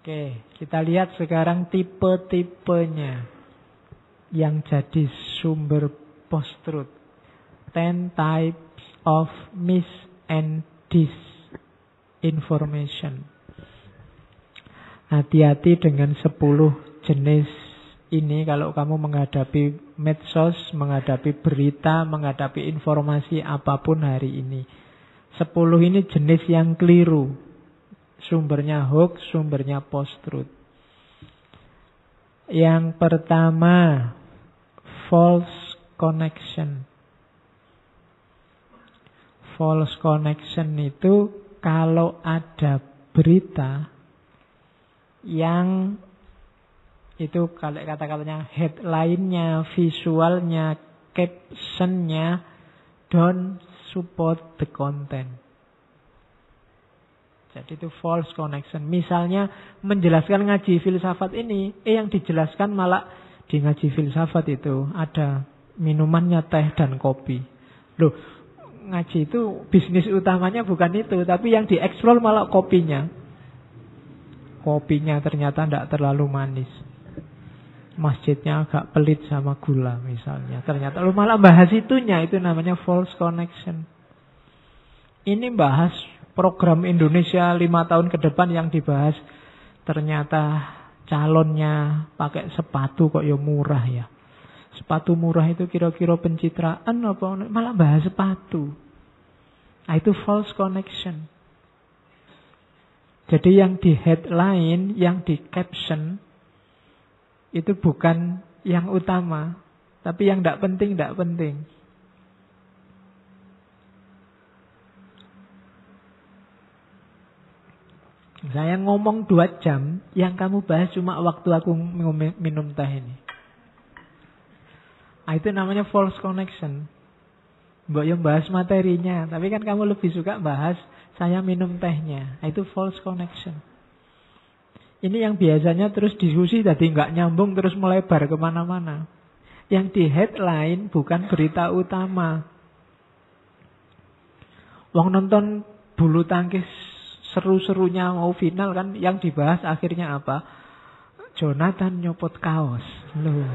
Oke, kita lihat sekarang tipe-tipenya yang jadi sumber post-truth. 10 types of mis and disinformation. Hati-hati dengan 10 jenis ini kalau kamu menghadapi medsos, menghadapi berita, menghadapi informasi apapun hari ini. 10 ini jenis yang keliru. Sumbernya hoax, sumbernya post-truth. Yang pertama, false connection. False connection itu kalau ada berita yang itu kalau kata-katanya headline-nya, visualnya, caption-nya don't support the content. Jadi itu false connection. Misalnya menjelaskan ngaji filsafat ini, yang dijelaskan malah di ngaji filsafat itu ada minumannya teh dan kopi. Loh, ngaji itu bisnis utamanya bukan itu, tapi yang dieksplor malah kopinya. Kopinya ternyata tidak terlalu manis. Masjidnya agak pelit sama gula misalnya. Ternyata lu malah bahas itunya, itu namanya false connection. Ini bahas program Indonesia 5 tahun ke depan yang dibahas. Ternyata calonnya pakai sepatu kok ya murah ya. Sepatu murah itu kira-kira pencitraan apa? Malah bahas sepatu. Nah, itu false connection. Jadi yang di headline, yang di caption itu bukan yang utama. Tapi yang tidak penting, tidak penting. Saya ngomong 2 jam, yang kamu bahas cuma waktu aku minum teh ini. Nah, itu namanya false connection. Mbak yang bahas materinya, tapi kan kamu lebih suka bahas saya minum tehnya. Nah, itu false connection. Ini yang biasanya terus diskusi tadi nggak nyambung terus melebar kemana-mana. Yang di headline bukan berita utama. Wong nonton bulu tangkis seru-serunya mau final kan, yang dibahas akhirnya apa? Jonathan nyopot kaos. Loh.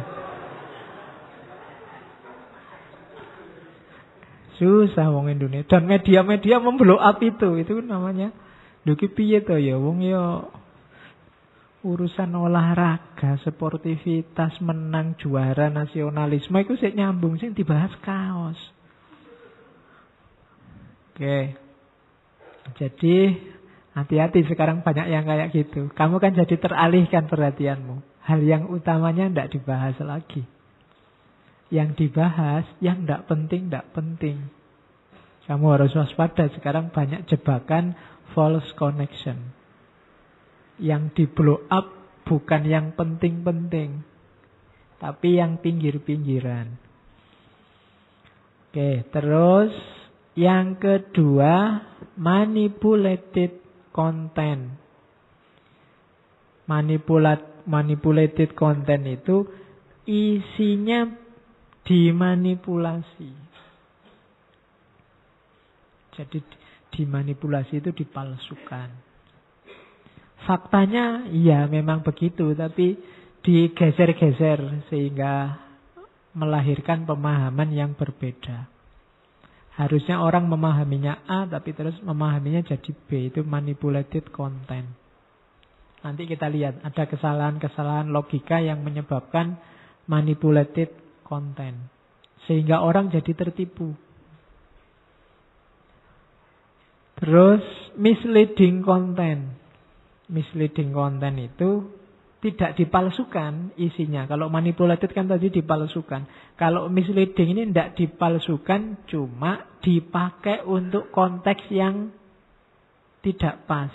Susah wong Indonesia. Dan media-media memblow up itu namanya. Duki piye to ya wong yo urusan olahraga, sportivitas, menang juara nasionalisme itu sik nyambung sing dibahas kaos. Oke. Jadi hati-hati sekarang banyak yang kayak gitu. Kamu kan jadi teralihkan perhatianmu. Hal yang utamanya tidak dibahas lagi. Yang dibahas yang tidak penting. Kamu harus waspada. Sekarang banyak jebakan false connection. Yang di blow up bukan yang penting-penting, tapi yang pinggir-pinggiran. Oke, terus yang kedua, manipulated content. Manipulated content itu isinya dimanipulasi. Jadi dimanipulasi itu dipalsukan. Faktanya iya memang begitu, tapi digeser-geser sehingga melahirkan pemahaman yang berbeda. Harusnya orang memahaminya A, tapi terus memahaminya jadi B. Itu manipulated content. Nanti kita lihat ada kesalahan-kesalahan logika yang menyebabkan manipulated content. Sehingga orang jadi tertipu. Terus misleading content. Misleading content itu tidak dipalsukan isinya. Kalau manipulated kan tadi dipalsukan. Kalau misleading ini tidak dipalsukan, cuma dipakai untuk konteks yang tidak pas.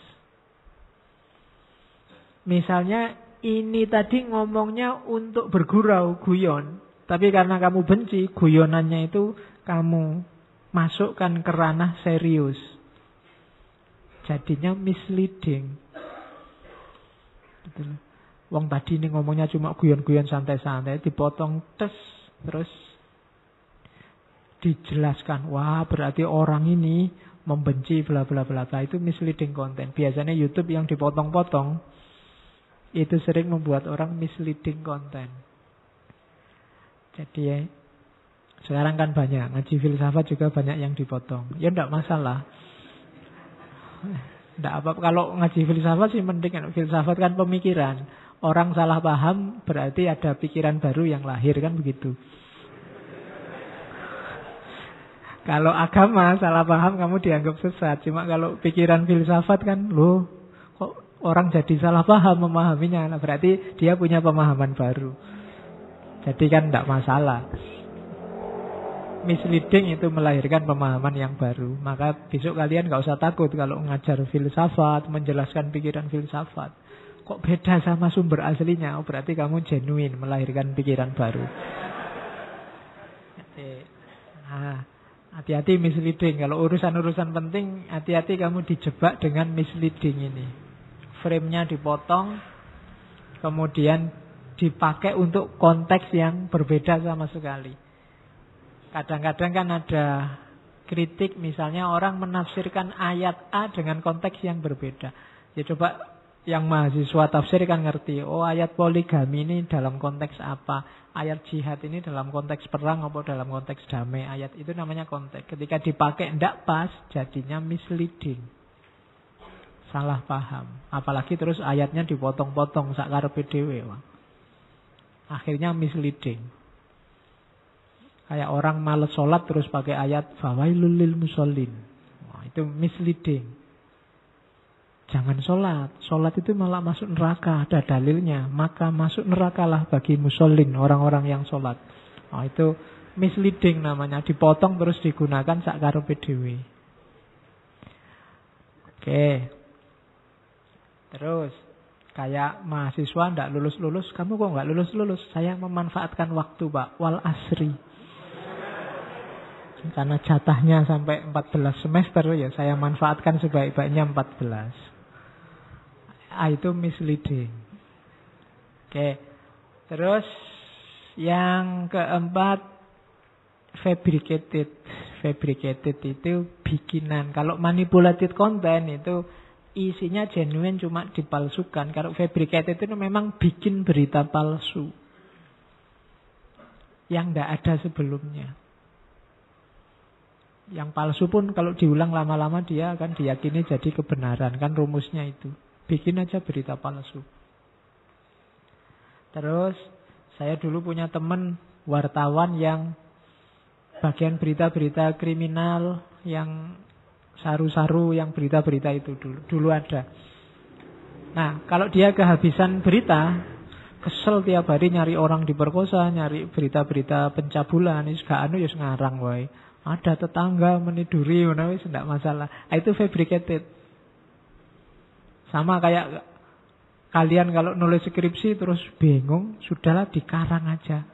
Misalnya ini tadi ngomongnya untuk bergurau, guyon. Tapi karena kamu benci, guyonannya itu kamu masukkan ke ranah serius. Jadinya misleading. Wong tadi ini ngomongnya cuma guyon-guyon santai-santai, dipotong terus dijelaskan, wah berarti orang ini membenci bla bla bla bla. Itu misleading content. Biasanya YouTube yang dipotong-potong Itu sering membuat orang misleading konten. Jadi ya, sekarang kan banyak, ngaji filsafat juga banyak yang dipotong. Ya enggak masalah. Enggak apa, kalau ngaji filsafat sih mending. Filsafat kan pemikiran. Orang salah paham berarti ada pikiran baru yang lahir, kan begitu. Kalau agama salah paham kamu dianggap sesat. Cuma kalau pikiran filsafat kan, loh kok orang jadi salah paham memahaminya. Nah, berarti dia punya pemahaman baru. Jadi kan tidak masalah. Misleading itu melahirkan pemahaman yang baru. Maka besok kalian gak usah takut kalau ngajar filsafat, menjelaskan pikiran filsafat. Kok beda sama sumber aslinya? Oh, berarti kamu genuine melahirkan pikiran baru. Hati-hati misleading. Kalau urusan-urusan penting, hati-hati kamu dijebak dengan misleading ini. Frame-nya dipotong, kemudian dipakai untuk konteks yang berbeda sama sekali. Kadang-kadang kan ada kritik, misalnya orang menafsirkan ayat A dengan konteks yang berbeda. Ya coba yang mahasiswa tafsir kan ngerti, oh ayat poligami ini dalam konteks apa, ayat jihad ini dalam konteks perang atau dalam konteks damai. Ayat itu namanya konteks. Ketika dipakai tidak pas, jadinya misleading, salah paham. Apalagi terus ayatnya dipotong-potong sakarepe dhewe, akhirnya misleading. Kayak orang males sholat terus pakai ayat fawailul lil musallin. Itu misleading. Jangan sholat. Sholat itu malah masuk neraka. Ada dalilnya. Maka masuk nerakalah bagi musallin, orang-orang yang sholat. Itu misleading namanya. Dipotong terus digunakan sakarepe dhewe. Oke. Terus kayak mahasiswa ndak lulus-lulus. Kamu kok nggak lulus-lulus? Saya memanfaatkan waktu, Pak. Wal asri. Karena jatahnya sampai 14 semester ya, saya manfaatkan sebaik-baiknya 14. Itu misleading. Oke. Terus yang keempat, fabricated. Fabricated itu bikinan. Kalau manipulated content itu isinya genuine cuma dipalsukan. Kalau fabricated itu memang bikin berita palsu yang tidak ada sebelumnya. Yang palsu pun kalau diulang lama-lama dia akan diyakini jadi kebenaran. Kan rumusnya itu. Bikin aja berita palsu. Terus saya dulu punya teman wartawan yang bagian berita-berita kriminal, yang saru-saru, yang berita-berita itu dulu ada. Nah, kalau dia kehabisan berita, kesel tiap hari nyari orang diperkosa, nyari berita-berita pencabulan, ini gak anu ya ngarang wae. Ada tetangga meniduri, wis ndak masalah. Itu fabricated. Sama kayak kalian kalau nulis skripsi terus bingung, sudahlah dikarang aja.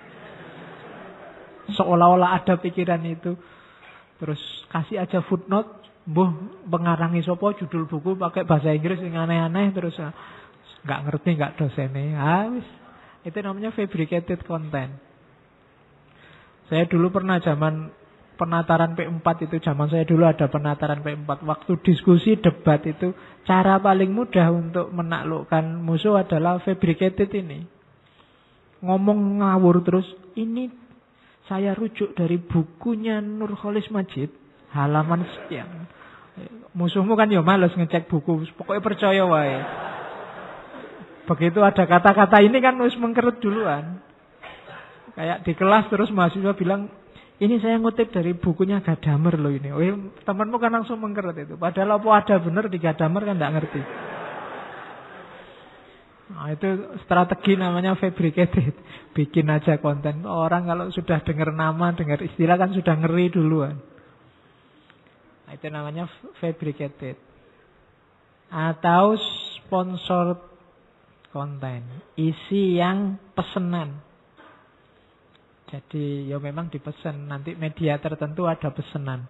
Seolah-olah ada pikiran itu. Terus kasih aja footnote, pengarangi sopo judul buku pakai bahasa Inggris yang aneh-aneh, terus nggak ngerti nggak dosennya. Wis. Itu namanya fabricated content. Saya dulu pernah zaman penataran P4 itu, zaman saya dulu ada penataran P4. Waktu diskusi debat itu, cara paling mudah untuk menaklukkan musuh adalah fabricated ini. Ngomong ngawur terus, ini saya rujuk dari bukunya Nurholis Majid, halaman sekian. Musuhmu kan ya males ngecek buku, pokoknya percaya wae. Begitu ada kata-kata ini kan harus mengkeret duluan. Kayak di kelas terus mahasiswa bilang, ini saya ngutip dari bukunya Gadamer loh ini. Temanmu kan langsung mengkeret itu. Padahal apa ada benar di Gadamer kan tidak ngerti. Nah, itu strategi namanya fabricated. Bikin aja konten. Orang kalau sudah dengar nama, dengar istilah kan sudah ngeri duluan. Nah, itu namanya fabricated. Atau sponsored konten. Isi yang pesanan. Jadi ya memang dipesan. Nanti media tertentu ada pesanan.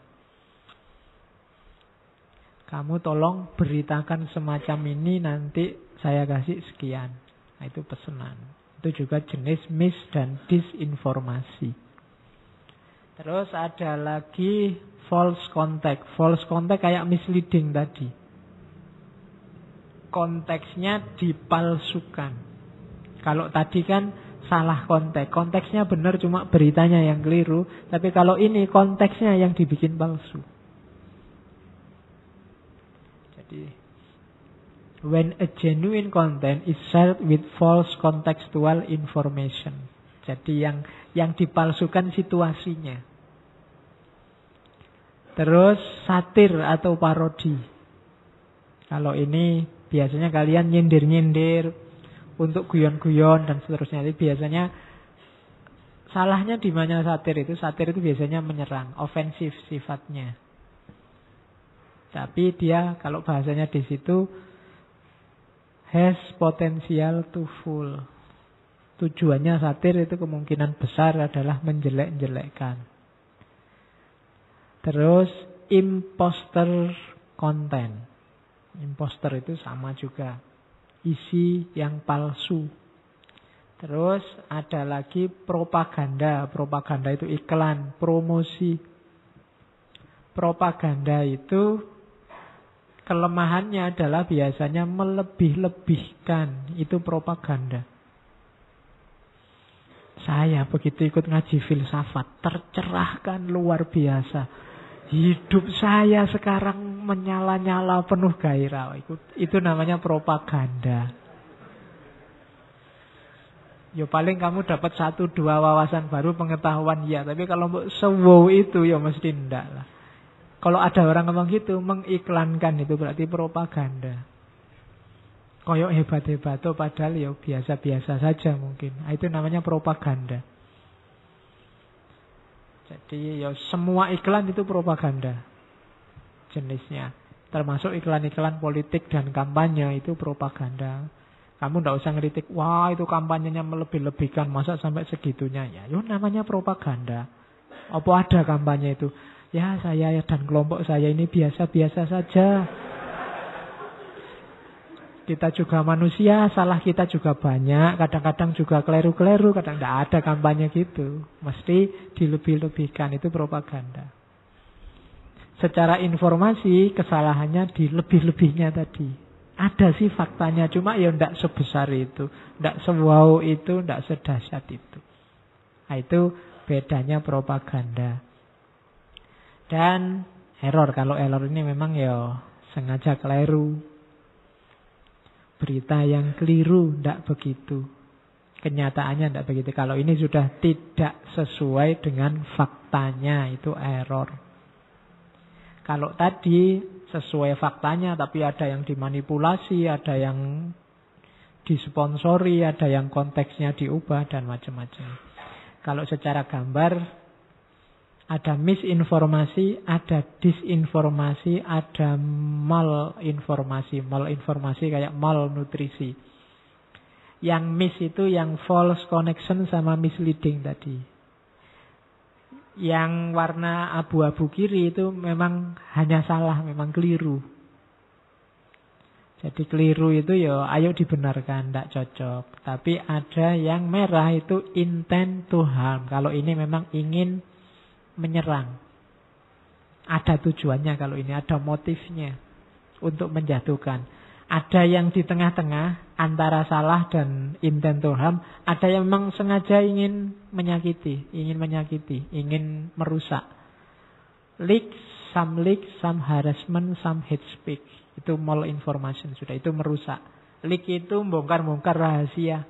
Kamu tolong beritakan semacam ini, nanti saya kasih sekian. Nah, itu pesanan. Itu juga jenis mis dan disinformasi. Terus ada lagi false contact. False contact kayak misleading tadi. konteksnya dipalsukan. Kalau tadi kan salah konteks. Konteksnya benar, cuma beritanya yang keliru. Tapi kalau ini konteksnya yang dibikin palsu. Jadi, when a genuine content is shared with false contextual information. Jadi yang dipalsukan situasinya. Terus satir atau parodi. Kalau ini biasanya kalian nyindir-nyindir untuk guyon-guyon dan seterusnya. Jadi biasanya salahnya di mana satir itu? Satir itu biasanya menyerang, ofensif sifatnya. Tapi dia kalau bahasanya di situ has potential to fool. Tujuannya satir itu kemungkinan besar adalah menjelek-jelekkan. Terus imposter content. Imposter itu sama juga, isi yang palsu. Terus ada lagi propaganda. Propaganda itu iklan, promosi. Propaganda itu kelemahannya adalah biasanya melebih-lebihkan. Itu propaganda. Saya begitu ikut ngaji filsafat, tercerahkan luar biasa. Hidup saya sekarang menyala-nyala penuh gairah. Itu namanya propaganda. Ya paling kamu dapat 1-2 wawasan baru, pengetahuan ya. Tapi kalau sewow itu ya mesti enggak lah. Kalau ada orang ngomong gitu, mengiklankan itu berarti propaganda. Koyok hebat-hebat, padahal ya biasa-biasa saja mungkin. Itu namanya propaganda. Jadi ya semua iklan itu propaganda jenisnya. Termasuk iklan-iklan politik dan kampanye itu propaganda. Kamu tidak usah ngeritik, wah itu kampanyenya melebih-lebihkan, masa sampai segitunya. Ya itu namanya propaganda. Apa ada kampanye itu? Ya saya dan kelompok saya ini biasa-biasa saja. Kita juga manusia, salah kita juga banyak. Kadang-kadang juga keliru-keliru, kadang tidak ada kampanye gitu. Mesti dilebih-lebihkan, itu propaganda. Secara informasi, kesalahannya dilebih-lebihnya tadi. Ada sih faktanya, cuma ya tidak sebesar itu. Tidak sewow itu, tidak sedahsyat itu. Nah, itu bedanya propaganda. Dan error, kalau error ini memang ya sengaja keliru. Berita yang keliru, tidak begitu. Kenyataannya tidak begitu. Kalau ini sudah tidak sesuai dengan faktanya, itu error. Kalau tadi sesuai faktanya, tapi ada yang dimanipulasi, ada yang disponsori, ada yang konteksnya diubah, dan macam-macam. Kalau secara gambar, ada misinformasi, ada disinformasi, ada malinformasi. Malinformasi kayak malnutrisi. Yang mis itu yang false connection sama misleading tadi. Yang warna abu-abu kiri itu memang hanya salah, memang keliru. Jadi keliru itu ya ayo dibenarkan, tidak cocok. Tapi ada yang merah itu intent to harm. Kalau ini memang ingin menyerang. Ada tujuannya kalau ini, ada motifnya untuk menjatuhkan. Ada yang di tengah-tengah antara salah dan intent to harm. Ada yang memang sengaja ingin menyakiti, ingin merusak. Leak, some harassment, some hate speech. Itu malinformation sudah, itu merusak. Leak itu bongkar-bongkar rahasia.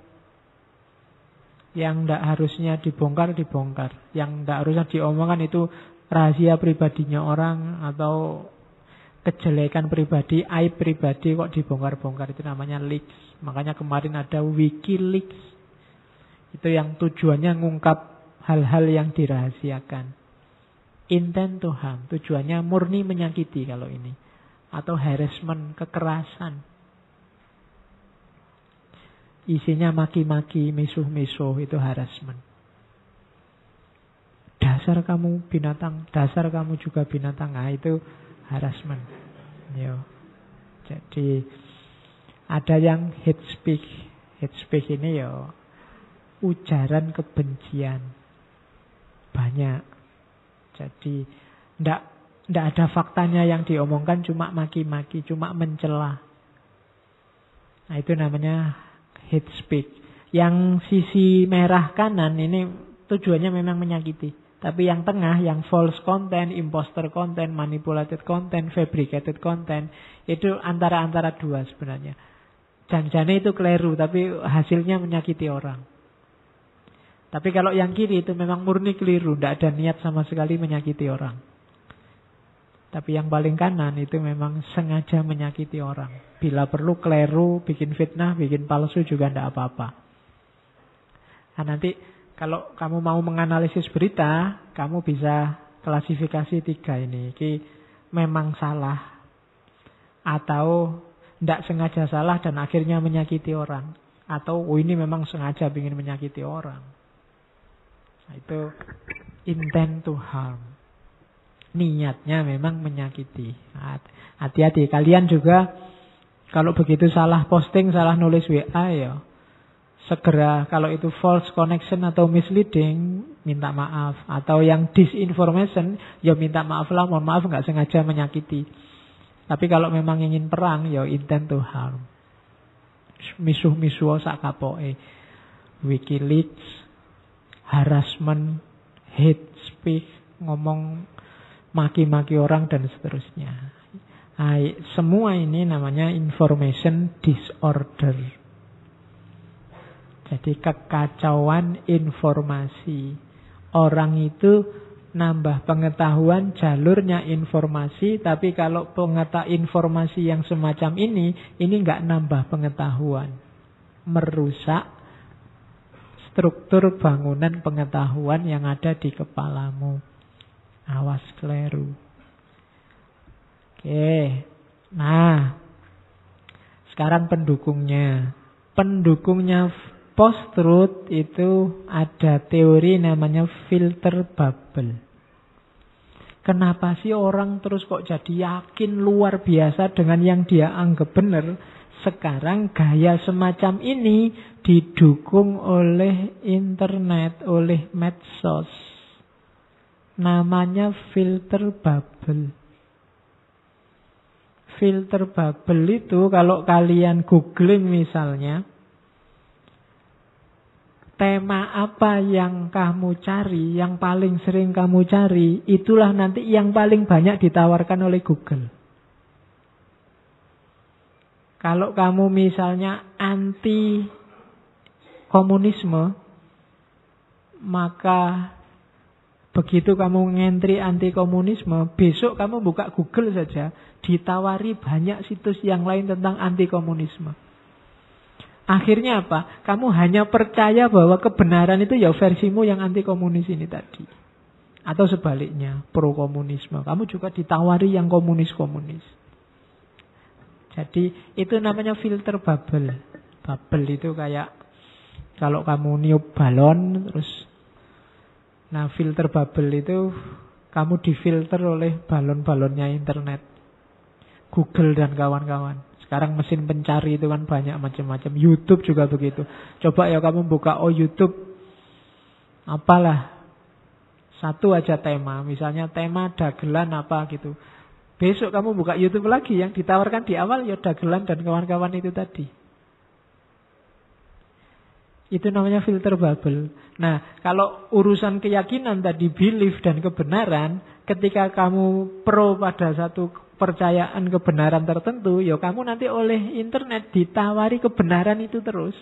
Yang tidak harusnya dibongkar. Yang tidak harusnya diomongkan itu rahasia pribadinya orang atau kejelekan pribadi, aib pribadi kok dibongkar-bongkar. Itu namanya leaks. Makanya kemarin ada WikiLeaks. Itu yang tujuannya ngungkap hal-hal yang dirahasiakan. Intent to harm. Tujuannya murni menyakiti kalau ini. Atau harassment, kekerasan. Isinya maki-maki, misuh-misuh, itu harassment. Dasar kamu binatang, dasar kamu juga binatang. Nah, itu harassment. Yo. Jadi ada yang hate speech. Hate speech ini yo ujaran kebencian. Banyak. Jadi ndak ada faktanya yang diomongkan, cuma maki-maki, cuma mencela. Nah, itu namanya hate speech. Yang sisi merah kanan ini tujuannya memang menyakiti. Tapi yang tengah, yang false content, imposter content, manipulated content, fabricated content, itu antara dua sebenarnya. Janjane itu keliru, tapi hasilnya menyakiti orang. Tapi kalau yang kiri itu memang murni keliru, tidak ada niat sama sekali menyakiti orang. Tapi yang paling kanan itu memang sengaja menyakiti orang. Bila perlu keliru, bikin fitnah, bikin palsu juga tidak apa-apa. Nah, nanti kalau kamu mau menganalisis berita, kamu bisa klasifikasi 3 ini. Ini memang salah atau tidak sengaja salah dan akhirnya menyakiti orang. Atau ini memang sengaja ingin menyakiti orang. Nah, itu intent to harm. Niatnya memang menyakiti. Hati-hati. Kalian juga kalau begitu salah posting, salah nulis WA ya, segera kalau itu false connection atau misleading, minta maaf. Atau yang disinformation, ya minta maaf lah, mohon maaf nggak sengaja menyakiti. Tapi kalau memang ingin perang, ya intent to harm. Misuh-misuh sak kapoke. WikiLeaks, harassment, hate speech, ngomong maki-maki orang dan seterusnya. Nah, semua ini namanya information disorder. Jadi kekacauan informasi. Orang itu nambah pengetahuan, jalurnya informasi, tapi kalau informasi yang semacam ini nggak nambah pengetahuan. Merusak struktur bangunan pengetahuan yang ada di kepalamu. Awas keliru. Oke. Nah, sekarang pendukungnya. Pendukungnya post-truth itu ada teori namanya filter bubble. Kenapa sih orang terus kok jadi yakin luar biasa dengan yang dia anggap benar? Sekarang gaya semacam ini didukung oleh internet, oleh medsos. Namanya filter bubble. Filter bubble itu kalau kalian googling misalnya, tema apa yang kamu cari, yang paling sering kamu cari, itulah nanti yang paling banyak ditawarkan oleh Google. Kalau kamu misalnya anti komunisme, maka begitu kamu ngentri anti komunisme, besok kamu buka Google saja, ditawari banyak situs yang lain tentang anti komunisme. Akhirnya apa? Kamu hanya percaya bahwa kebenaran itu ya versimu yang anti komunis ini tadi. Atau sebaliknya, pro komunisme. Kamu juga ditawari yang komunis-komunis. Jadi itu namanya filter bubble. Bubble itu kayak kalau kamu niup balon terus. Nah, filter bubble itu kamu difilter oleh balon-balonnya internet. Google dan kawan-kawan. Sekarang mesin pencari itu kan banyak macam-macam. YouTube juga begitu. Coba ya kamu buka YouTube. Apalah. Satu aja tema. Misalnya tema dagelan apa gitu. Besok kamu buka YouTube lagi. Yang ditawarkan di awal ya dagelan dan kawan-kawan itu tadi. Itu namanya filter bubble. Nah, kalau urusan keyakinan tadi, belief dan kebenaran, ketika kamu pro pada satu kepercayaan kebenaran tertentu, ya kamu nanti oleh internet ditawari kebenaran itu terus.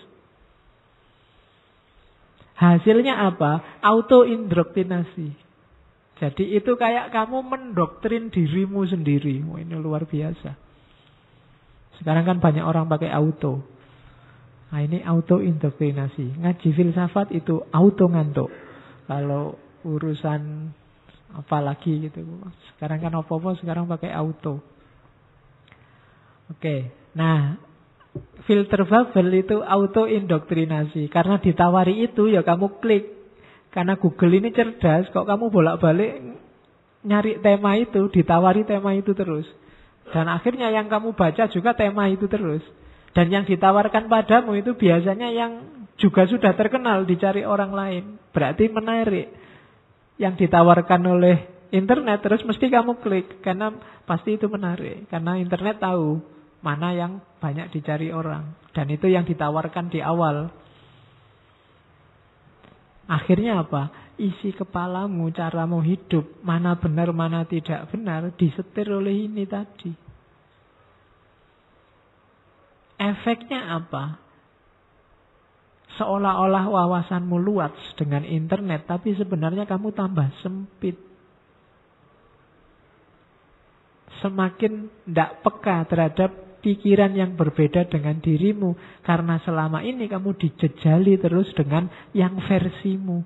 Hasilnya apa? Auto-indoktrinasi. Jadi itu kayak kamu mendoktrin dirimu sendiri. Wah, ini luar biasa. Sekarang kan banyak orang pakai auto. Nah, ini auto-indoktrinasi. Ngaji filsafat itu auto ngantuk. Kalau urusan apalagi gitu. Sekarang kan apa-apa sekarang pakai auto. Oke. Nah, filter bubble itu auto-indoktrinasi. Karena ditawari itu ya kamu klik. Karena Google ini cerdas. Kok kamu bolak-balik nyari tema itu, ditawari tema itu terus. Dan akhirnya yang kamu baca juga tema itu terus. Dan yang ditawarkan padamu itu biasanya yang juga sudah terkenal dicari orang lain. Berarti menarik. Yang ditawarkan oleh internet terus mesti kamu klik. Karena pasti itu menarik. Karena internet tahu mana yang banyak dicari orang. Dan itu yang ditawarkan di awal. Akhirnya apa? Isi kepalamu, caramu hidup, mana benar, mana tidak benar, disetir oleh ini tadi. Efeknya apa? Seolah-olah wawasanmu luas dengan internet, tapi sebenarnya kamu tambah sempit. Semakin tidak peka terhadap pikiran yang berbeda dengan dirimu. Karena selama ini kamu dijejali terus dengan yang versimu.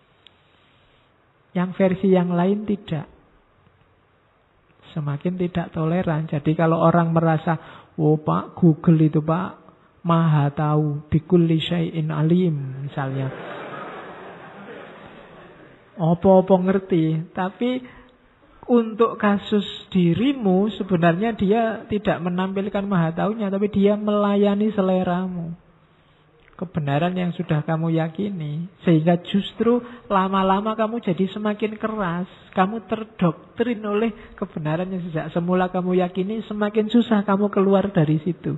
Yang versi yang lain tidak. Semakin tidak toleran. Jadi kalau orang merasa, oh Pak, Google itu Pak, maha tahu, bikulli syai'in alim misalnya. Apa-apa ngerti. Tapi untuk kasus dirimu sebenarnya dia tidak menampilkan maha taunya, tapi dia melayani seleramu. Kebenaran yang sudah kamu yakini. Sehingga justru lama-lama kamu jadi semakin keras. Kamu terdoktrin oleh kebenaran yang sejak semula kamu yakini. Semakin susah kamu keluar dari situ.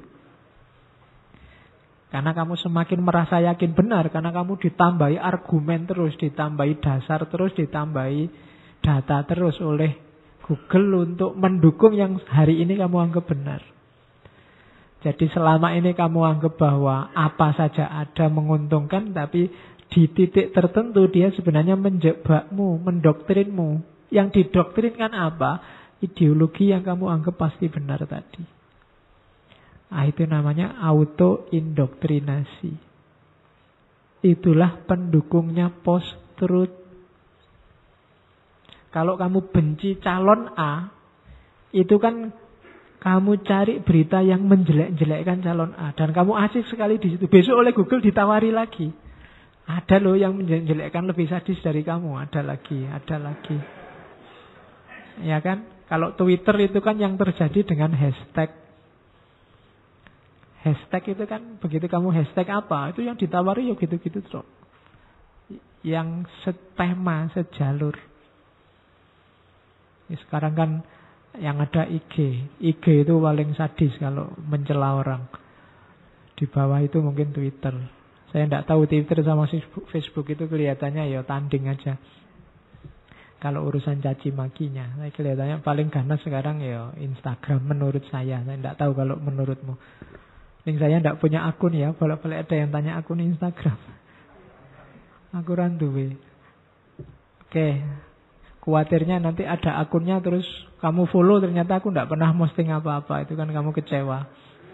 Karena kamu semakin merasa yakin benar. Karena kamu ditambahi argumen terus, ditambahi dasar terus, ditambahi data terus oleh Google untuk mendukung yang hari ini kamu anggap benar. Jadi selama ini kamu anggap bahwa apa saja ada menguntungkan, tapi di titik tertentu dia sebenarnya menjebakmu, mendoktrinmu. Yang didoktrinkan apa? Ideologi yang kamu anggap pasti benar tadi. Nah, itu namanya auto-indoktrinasi. Itulah pendukungnya post-truth. Kalau kamu benci calon A, itu kan kamu cari berita yang menjelek-jelekkan calon A. Dan kamu asik sekali di situ. Besok oleh Google ditawari lagi. Ada loh yang menjelekkan lebih sadis dari kamu. Ada lagi. Ya kan? Kalau Twitter itu kan yang terjadi dengan hashtag. Hashtag itu kan, begitu kamu hashtag apa, itu yang ditawari ya gitu-gitu terus. Yang setema, sejalur. Ya, sekarang kan yang ada IG. IG itu paling sadis kalau mencela orang. Di bawah itu mungkin Twitter. Saya tidak tahu Twitter sama Facebook itu kelihatannya ya tanding aja. Kalau urusan caci makinya, saya kelihatannya paling ganas sekarang ya Instagram menurut saya. Saya tidak tahu kalau menurutmu. Ini saya tidak punya akun ya. Bolak-balik ada yang tanya akun Instagram. Aku randuwe. Oke. Kuatirnya nanti ada akunnya terus kamu follow ternyata aku tidak pernah posting apa-apa. Itu kan kamu kecewa.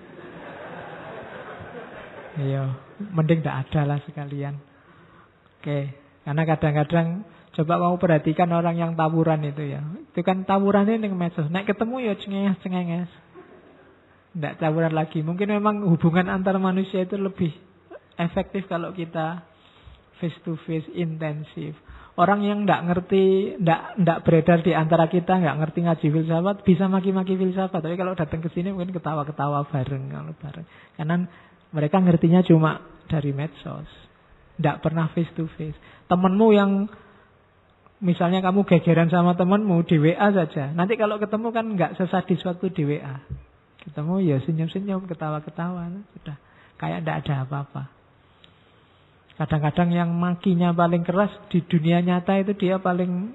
Iya, mending tidak ada lah sekalian. Oke, karena kadang-kadang coba kamu perhatikan orang yang tawuran itu ya. Itu kan tawurannya ning medsos. Nek ketemu ya cengenges-cengenges. Tidak tawuran lagi. Mungkin memang hubungan antar manusia itu lebih efektif kalau kita face to face, intensif. Orang yang tidak ngerti, tidak beredar di antara kita, nggak ngerti ngaji filsafat, bisa maki-maki filsafat. Tapi kalau datang ke sini mungkin ketawa-ketawa bareng, kalau bareng. Karena mereka ngertinya cuma dari medsos, tidak pernah face to face. Temenmu yang misalnya kamu gegeran sama temenmu di WA saja, nanti kalau ketemu kan nggak sesadis waktu di WA. Ketemu ya senyum-senyum, ketawa-ketawa, sudah kayak tidak ada apa-apa. Kadang-kadang yang makinya paling keras di dunia nyata itu dia paling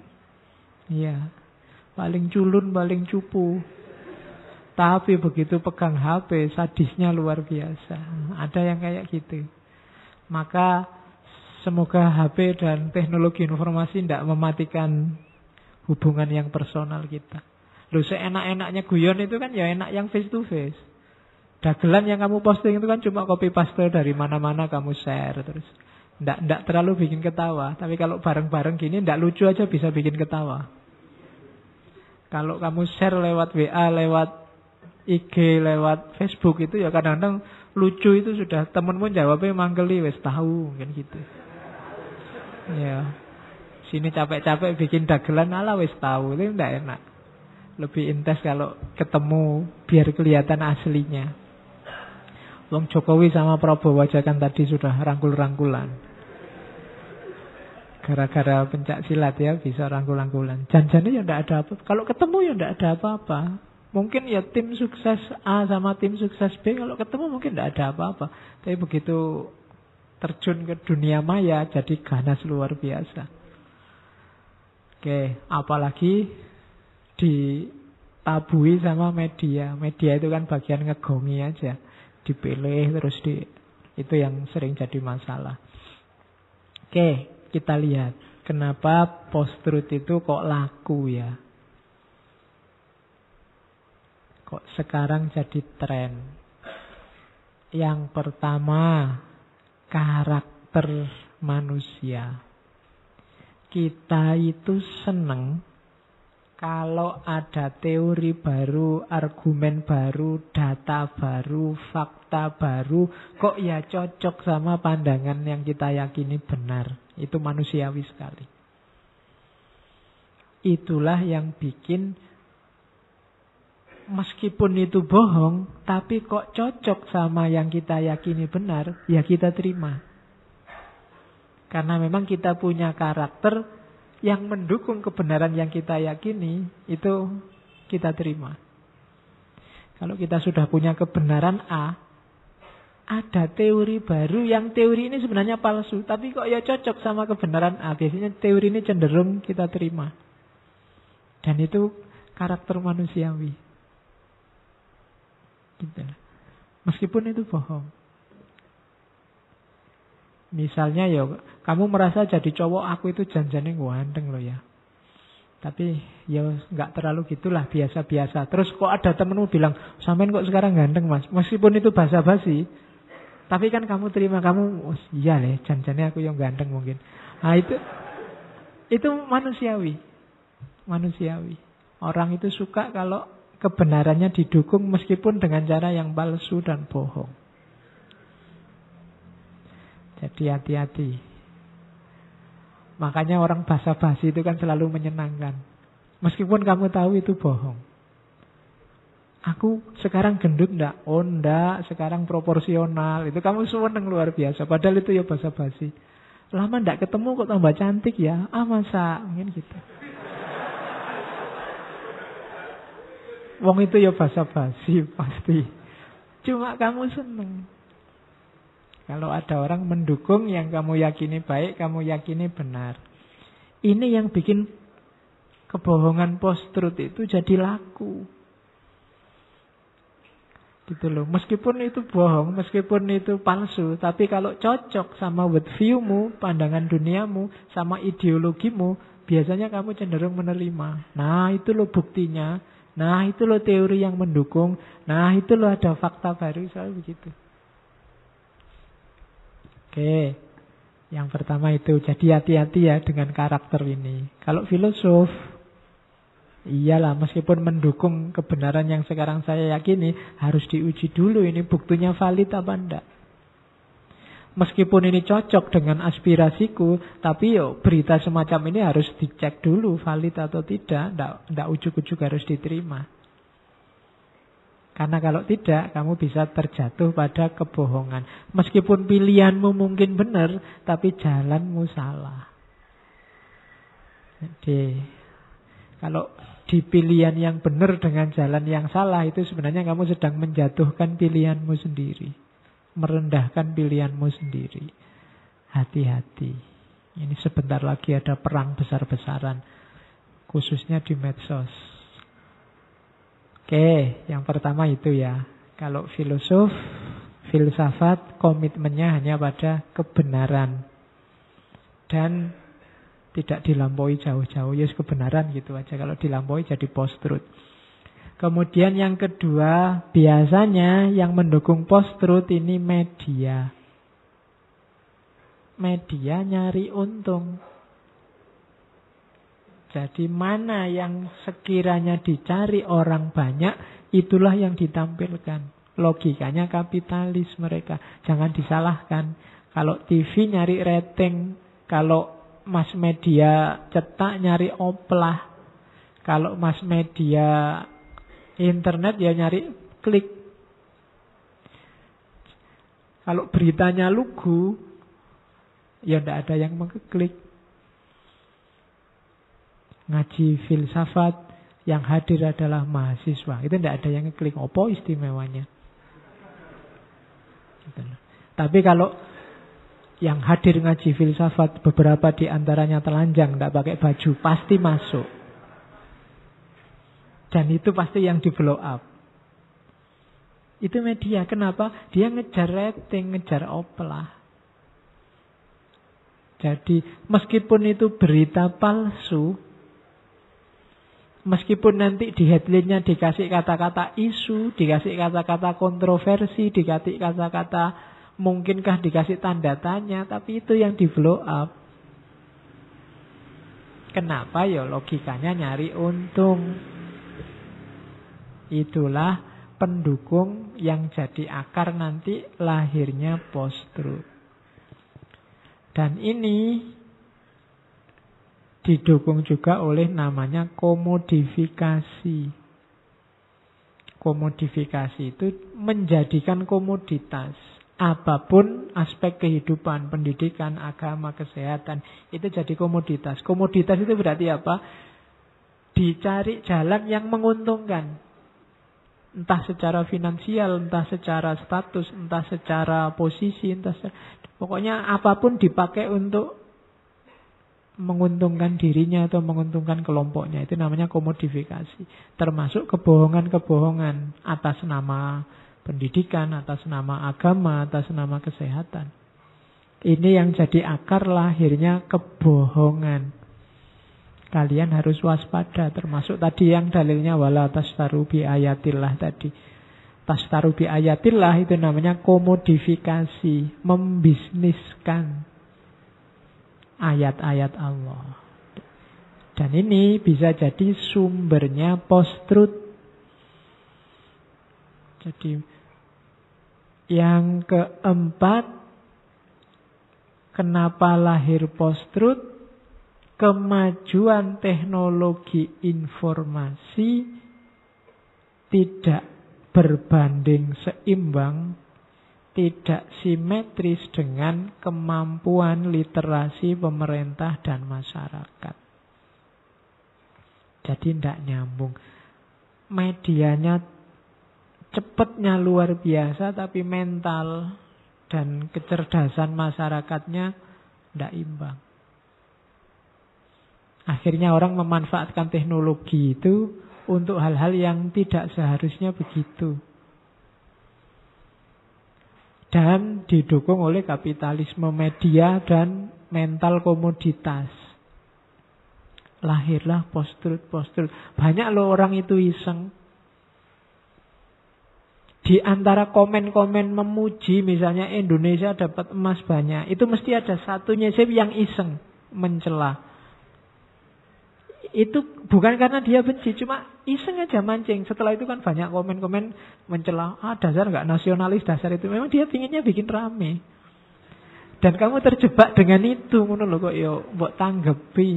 culun, paling cupu. Tapi begitu pegang HP, sadisnya luar biasa. Ada yang kayak gitu. Maka semoga HP dan teknologi informasi tidak mematikan hubungan yang personal kita. Loh, seenak-enaknya guyon itu kan ya enak yang face to face. Dagelan yang kamu posting itu kan cuma copy paste dari mana-mana kamu share terus. Nggak terlalu bikin ketawa. Tapi kalau bareng-bareng gini nggak lucu aja bisa bikin ketawa. Kalau kamu share lewat WA, lewat IG, lewat Facebook itu ya kadang-kadang lucu itu sudah temenmu jawabnya manggeli wes tahu mungkin gitu. Ya. Sini capek-capek bikin dagelan ala wes tahu itu nggak enak. Lebih intens kalau ketemu biar kelihatan aslinya. Wong Jokowi sama Prabowo aja kan tadi sudah rangkul-rangkulan. Gara-gara pencak silat ya bisa rangkul-rangkulan. Janjinya ya tidak ada apa. Kalau ketemu ya tidak ada apa-apa. Mungkin ya tim sukses A sama tim sukses B kalau ketemu mungkin tidak ada apa-apa. Tapi begitu terjun ke dunia maya jadi ganas luar biasa. Oke, apalagi ditabui sama media. Media itu kan bagian ngegongi aja. Dipilih terus itu yang sering jadi masalah. Oke, kita lihat kenapa post-truth itu kok laku ya. Kok sekarang jadi tren. Yang pertama, karakter manusia. Kita itu seneng kalau ada teori baru, argumen baru, data baru, fakta baru, kok ya cocok sama pandangan yang kita yakini benar. Itu manusiawi sekali. Itulah yang bikin meskipun itu bohong, tapi kok cocok sama yang kita yakini benar, ya kita terima. Karena memang kita punya karakter yang mendukung kebenaran yang kita yakini, itu kita terima. Kalau kita sudah punya kebenaran A, ada teori baru yang teori ini sebenarnya palsu, tapi kok ya cocok sama kebenaran A. Biasanya teori ini cenderung kita terima. Dan itu karakter manusiawi. Gitu. Meskipun itu bohong. Misalnya ya, kamu merasa jadi cowok aku itu janjane ganteng loh ya. Tapi ya nggak terlalu gitulah, biasa-biasa. Terus kok ada temenmu bilang, sampean kok sekarang ganteng mas. Meskipun itu basa-basi, tapi kan kamu terima, kamu oh, iya deh, janjane aku yang ganteng mungkin. Nah itu manusiawi. Manusiawi. Orang itu suka kalau kebenarannya didukung meskipun dengan cara yang palsu dan bohong. Jadi hati-hati. Makanya orang basa-basi itu kan selalu menyenangkan. Meskipun kamu tahu itu bohong. Aku sekarang gendut enggak? Oh enggak, sekarang proporsional. Itu kamu seneng luar biasa. Padahal itu ya basa-basi. Lama enggak ketemu kok tambah cantik ya? Ah masa? Mungkin gitu. Wong itu ya basa-basi pasti. Cuma kamu seneng. Kalau ada orang mendukung yang kamu yakini baik, kamu yakini benar. Ini yang bikin kebohongan post-truth itu jadi laku. Gitu loh. Meskipun itu bohong, meskipun itu palsu, tapi kalau cocok sama worldview-mu, pandangan duniamu, sama ideologimu, biasanya kamu cenderung menerima. Nah, itu loh buktinya. Nah, itu loh teori yang mendukung. Nah, itu loh ada fakta baru, selalu begitu. Oke, yang pertama itu. Jadi hati-hati ya dengan karakter ini. Kalau filosof, iyalah meskipun mendukung kebenaran yang sekarang saya yakini, harus diuji dulu ini buktinya valid apa enggak. Meskipun ini cocok dengan aspirasiku, tapi yo berita semacam ini harus dicek dulu valid atau tidak. Enggak ujuk-ujuk harus diterima. Karena kalau tidak, kamu bisa terjatuh pada kebohongan. Meskipun pilihanmu mungkin benar, tapi jalanmu salah. Jadi, kalau di pilihan yang benar dengan jalan yang salah, itu sebenarnya kamu sedang menjatuhkan pilihanmu sendiri. Merendahkan pilihanmu sendiri. Hati-hati. Ini sebentar lagi ada perang besar-besaran. Khususnya di medsos. Oke, yang pertama itu ya. Kalau filosof, filsafat, komitmennya hanya pada kebenaran. Dan tidak dilampaui jauh-jauh. Ya kebenaran gitu aja. Kalau dilampaui jadi post-truth. Kemudian yang kedua, biasanya yang mendukung post-truth ini media. Media nyari untung. Jadi mana yang sekiranya dicari orang banyak, itulah yang ditampilkan. Logikanya kapitalis mereka. Jangan disalahkan. Kalau TV nyari rating, kalau mass media cetak nyari oplah, kalau mass media internet ya nyari klik. Kalau beritanya lugu, ya tidak ada yang mengklik. Ngaji filsafat, Yang hadir adalah mahasiswa. Itu tidak ada yang ngeklik. Apa istimewanya? Gitu. Tapi kalau yang hadir ngaji filsafat, beberapa di antaranya telanjang, tidak pakai baju, pasti masuk. Dan itu pasti yang di blow up. Itu media. Kenapa? Dia ngejar rating, ngejar oplah. Jadi meskipun itu berita palsu, meskipun nanti di headline-nya dikasih kata-kata isu, dikasih kata-kata kontroversi, dikasih kata-kata mungkinkah dikasih tanda tanya, tapi itu yang di blow up. Kenapa? Ya logikanya nyari untung. Itulah pendukung yang jadi akar nanti lahirnya post-truth. Dan ini didukung juga oleh namanya komodifikasi. Komodifikasi itu menjadikan komoditas apapun aspek kehidupan, pendidikan, agama, kesehatan, itu jadi komoditas. Komoditas itu berarti apa? Dicari jalan yang menguntungkan. Entah secara finansial, entah secara status, entah secara posisi, pokoknya apapun dipakai untuk menguntungkan dirinya atau menguntungkan kelompoknya. Itu namanya komodifikasi. Termasuk kebohongan-kebohongan atas nama pendidikan, atas nama agama, atas nama kesehatan. Ini yang jadi akar lahirnya kebohongan. Kalian harus waspada. Termasuk tadi yang dalilnya wala tastaru bi ayatillah tadi. Tastaru bi ayatillah itu namanya komodifikasi, membisniskan ayat-ayat Allah. Dan ini bisa jadi sumbernya post-truth. Jadi yang keempat, kenapa lahir post-truth? Kemajuan teknologi informasi tidak berbanding seimbang, tidak simetris dengan kemampuan literasi pemerintah dan masyarakat. Jadi tidak nyambung. Medianya cepatnya luar biasa, tapi mental dan kecerdasan masyarakatnya tidak imbang. Akhirnya orang memanfaatkan teknologi itu untuk hal-hal yang tidak seharusnya begitu. Dan didukung oleh kapitalisme media dan mental komoditas. Lahirlah post-truth. Banyak loh orang itu iseng. Di antara komen-komen memuji, misalnya Indonesia dapat emas banyak, itu mesti ada satunya yang iseng, mencela. Itu bukan karena dia benci, cuma iseng aja mancing. Setelah itu kan banyak komen-komen mencela, dasar nggak nasionalis, dasar itu. Memang dia pinginnya bikin rame. Dan kamu terjebak dengan itu, ngono lho kok yo mbok tanggepi.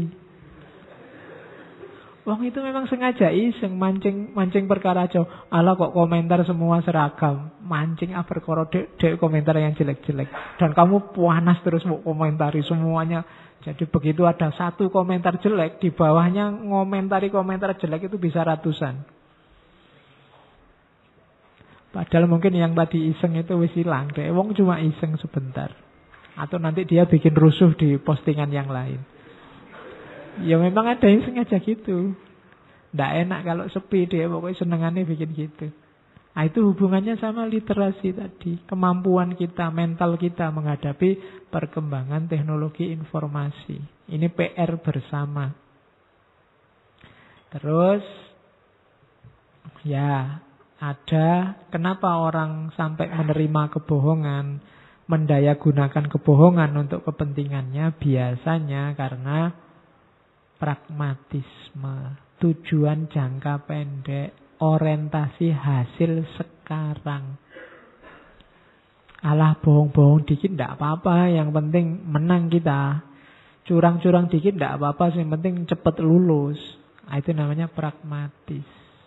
Wong itu memang sengaja iseng mancing perkara aja. Ala kok komentar semua seragam, mancing perkara dek komentar yang jelek-jelek. Dan kamu panas terus mau komentari semuanya. Jadi begitu ada satu komentar jelek, di bawahnya ngomentari komentar jelek itu bisa ratusan. Padahal mungkin yang tadi iseng itu wis hilang deh. Wong cuma iseng sebentar. Atau nanti dia bikin rusuh di postingan yang lain. Ya memang ada yang sengaja gitu. Nggak enak kalau sepi dia, pokoknya senengannya bikin gitu. Nah itu hubungannya sama literasi tadi. Kemampuan kita, mental kita menghadapi perkembangan teknologi informasi. Ini PR bersama. Terus ya ada kenapa orang sampai menerima kebohongan, mendayagunakan kebohongan untuk kepentingannya, biasanya karena pragmatisme, tujuan jangka pendek, orientasi hasil sekarang. Alah bohong-bohong dikit tidak apa-apa, yang penting menang kita. Curang-curang dikit tidak apa-apa, yang penting cepat lulus. Nah, itu namanya pragmatis.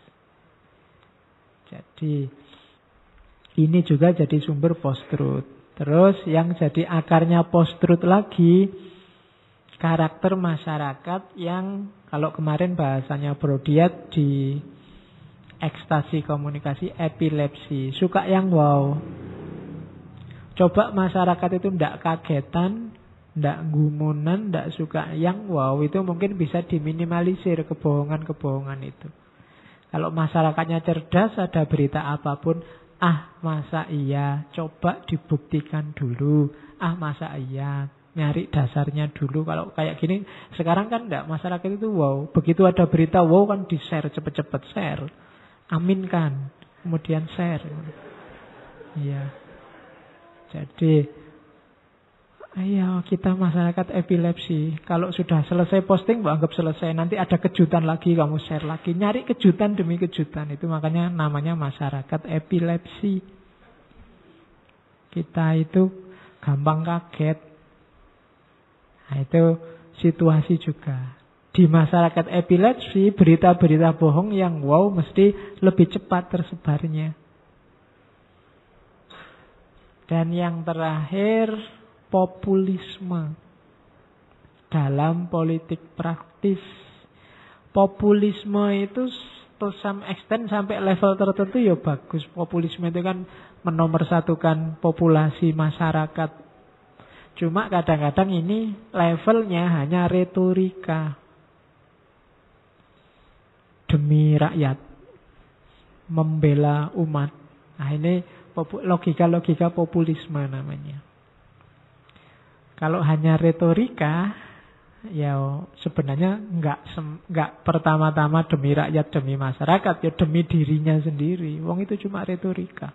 Jadi ini juga jadi sumber post-truth. Terus yang jadi akarnya post-truth lagi, karakter masyarakat yang Kalau kemarin bahasanya Brodiat di ekstasi komunikasi, epilepsi, suka yang wow. Coba masyarakat itu ndak kagetan, ndak gumunan, ndak suka yang wow, itu mungkin bisa diminimalisir kebohongan-kebohongan itu. Kalau masyarakatnya cerdas, ada berita apapun, masa iya, coba dibuktikan dulu. Masa iya, nyari dasarnya dulu. Kalau kayak gini, sekarang kan enggak, masyarakat itu wow. Begitu ada berita wow kan di-share, cepet-cepet share. Aminkan, kemudian share. Iya. Jadi, ayo kita masyarakat epilepsi. Kalau sudah selesai posting, anggap selesai. Nanti ada kejutan lagi, kamu share lagi. Nyari kejutan demi kejutan. Itu makanya namanya masyarakat epilepsi. Kita itu gampang kaget. Nah, itu situasi juga. Di masyarakat epilepsi, berita-berita bohong yang wow mesti lebih cepat tersebarnya. Dan yang terakhir, populisme dalam politik praktis. Populisme itu to some extent sampai level tertentu ya bagus. Populisme itu kan menomorsatukan populasi masyarakat. Cuma kadang-kadang ini levelnya hanya retorika. Demi rakyat, membela umat. Nah ini logika-logika populisme namanya. Kalau hanya retorika, ya sebenarnya enggak pertama-tama demi rakyat, demi masyarakat, ya demi dirinya sendiri. Wong itu cuma retorika.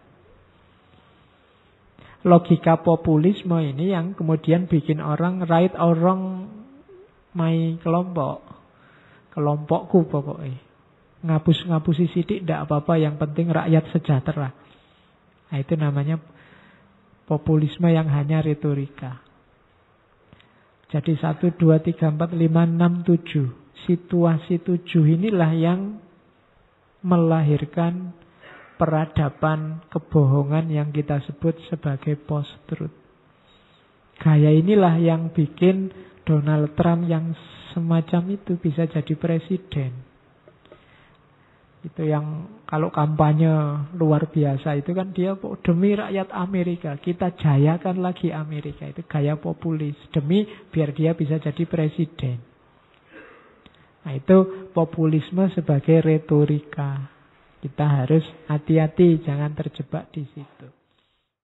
Logika populisme ini yang kemudian bikin orang right or wrong my kelompok. Kelompokku pokoknya. Ngapus-ngapusi sidik tidak apa-apa, yang penting rakyat sejahtera. Nah itu namanya populisme yang hanya retorika. Jadi 1, 2, 3, 4, 5, 6, 7. Situasi 7 inilah yang melahirkan peradaban kebohongan yang kita sebut sebagai post-truth. Gaya inilah yang bikin Donald Trump yang semacam itu bisa jadi presiden. Itu yang kalau kampanye luar biasa itu kan dia demi rakyat Amerika, kita jayakan lagi Amerika. Itu gaya populis, demi biar dia bisa jadi presiden. Nah itu populisme sebagai retorika. Kita harus hati-hati jangan terjebak di situ.